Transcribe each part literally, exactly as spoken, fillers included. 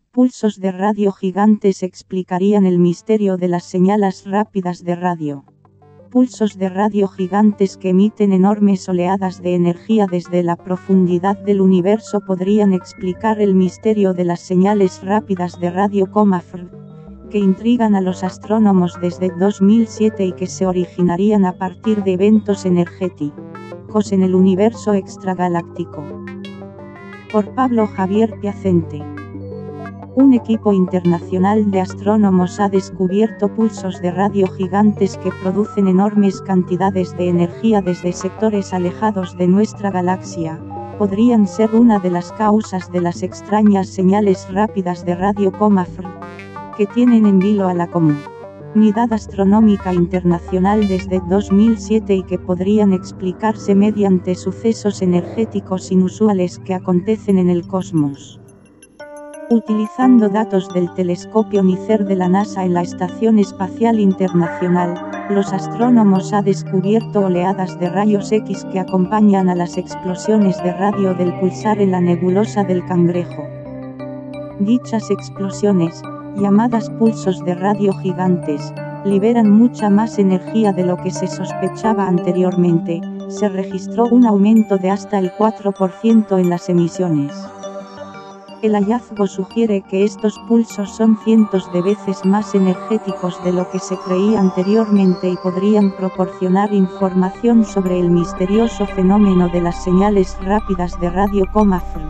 pulsos de radio gigantes explicarían el misterio de las señales rápidas de radio. Pulsos de radio gigantes que emiten enormes oleadas de energía desde la profundidad del universo podrían explicar el misterio de las señales rápidas de radio F R, que intrigan a los astrónomos desde dos mil siete y que se originarían a partir de eventos energéticos en el universo extragaláctico. Por Pablo Javier Piacente. Un equipo internacional de astrónomos ha descubierto pulsos de radio gigantes que producen enormes cantidades de energía desde sectores alejados de nuestra galaxia. Podrían ser una de las causas de las extrañas señales rápidas de radio F R, que tienen en vilo a la comunidad astronómica internacional desde dos mil siete y que podrían explicarse mediante sucesos energéticos inusuales que acontecen en el cosmos. Utilizando datos del telescopio NICER de la NASA en la Estación Espacial Internacional, los astrónomos han descubierto oleadas de rayos X que acompañan a las explosiones de radio del pulsar en la nebulosa del Cangrejo. Dichas explosiones, llamadas pulsos de radio gigantes, liberan mucha más energía de lo que se sospechaba anteriormente. Se registró un aumento de hasta el cuatro por ciento en las emisiones. El hallazgo sugiere que estos pulsos son cientos de veces más energéticos de lo que se creía anteriormente y podrían proporcionar información sobre el misterioso fenómeno de las señales rápidas de radio F R.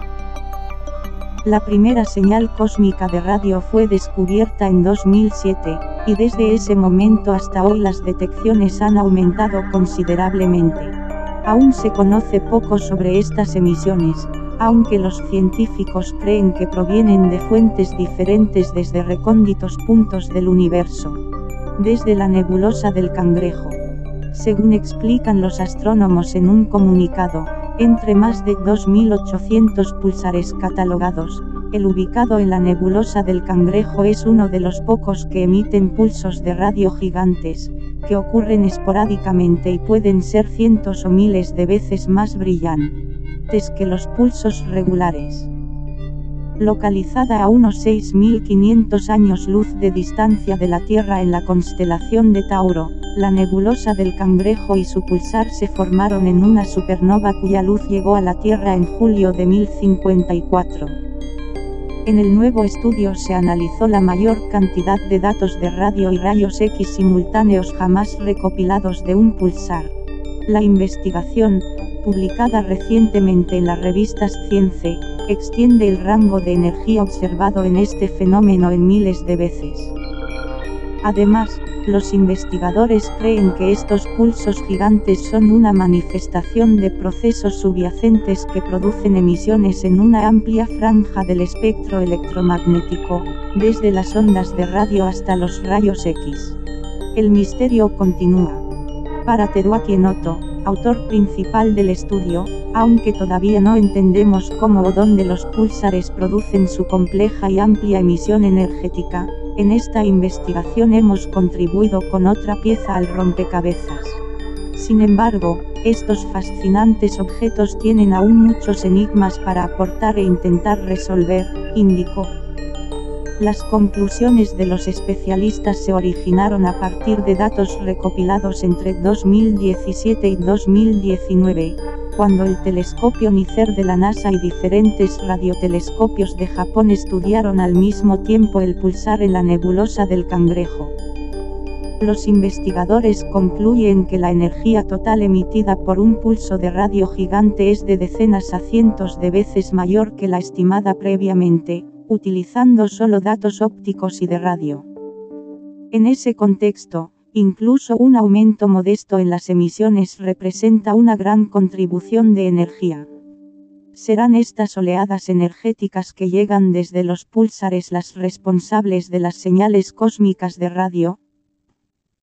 La primera señal cósmica de radio fue descubierta en dos mil siete, y desde ese momento hasta hoy las detecciones han aumentado considerablemente. Aún se conoce poco sobre estas emisiones, aunque los científicos creen que provienen de fuentes diferentes desde recónditos puntos del universo. Desde la nebulosa del Cangrejo. Según explican los astrónomos en un comunicado, entre más de dos mil ochocientos pulsares catalogados, el ubicado en la nebulosa del Cangrejo es uno de los pocos que emiten pulsos de radio gigantes, que ocurren esporádicamente y pueden ser cientos o miles de veces más brillantes que los pulsos regulares. Localizada a unos seis mil quinientos años luz de distancia de la Tierra en la constelación de Tauro, la nebulosa del Cangrejo y su pulsar se formaron en una supernova cuya luz llegó a la Tierra en julio de mil cincuenta y cuatro. En el nuevo estudio se analizó la mayor cantidad de datos de radio y rayos X simultáneos jamás recopilados de un pulsar. La investigación, publicada recientemente en las revistas Science, extiende el rango de energía observado en este fenómeno en miles de veces. Además, los investigadores creen que estos pulsos gigantes son una manifestación de procesos subyacentes que producen emisiones en una amplia franja del espectro electromagnético, desde las ondas de radio hasta los rayos X. El misterio continúa. Para Teruaki Enoto, autor principal del estudio, aunque todavía no entendemos cómo o dónde los púlsares producen su compleja y amplia emisión energética, en esta investigación hemos contribuido con otra pieza al rompecabezas. Sin embargo, estos fascinantes objetos tienen aún muchos enigmas para aportar e intentar resolver, indicó. Las conclusiones de los especialistas se originaron a partir de datos recopilados entre dos mil diecisiete y dos mil diecinueve, cuando el telescopio NICER de la NASA y diferentes radiotelescopios de Japón estudiaron al mismo tiempo el pulsar en la nebulosa del Cangrejo. Los investigadores concluyen que la energía total emitida por un pulso de radio gigante es de decenas a cientos de veces mayor que la estimada previamente, utilizando solo datos ópticos y de radio. En ese contexto, incluso un aumento modesto en las emisiones representa una gran contribución de energía. ¿Serán estas oleadas energéticas que llegan desde los púlsares las responsables de las señales cósmicas de radio?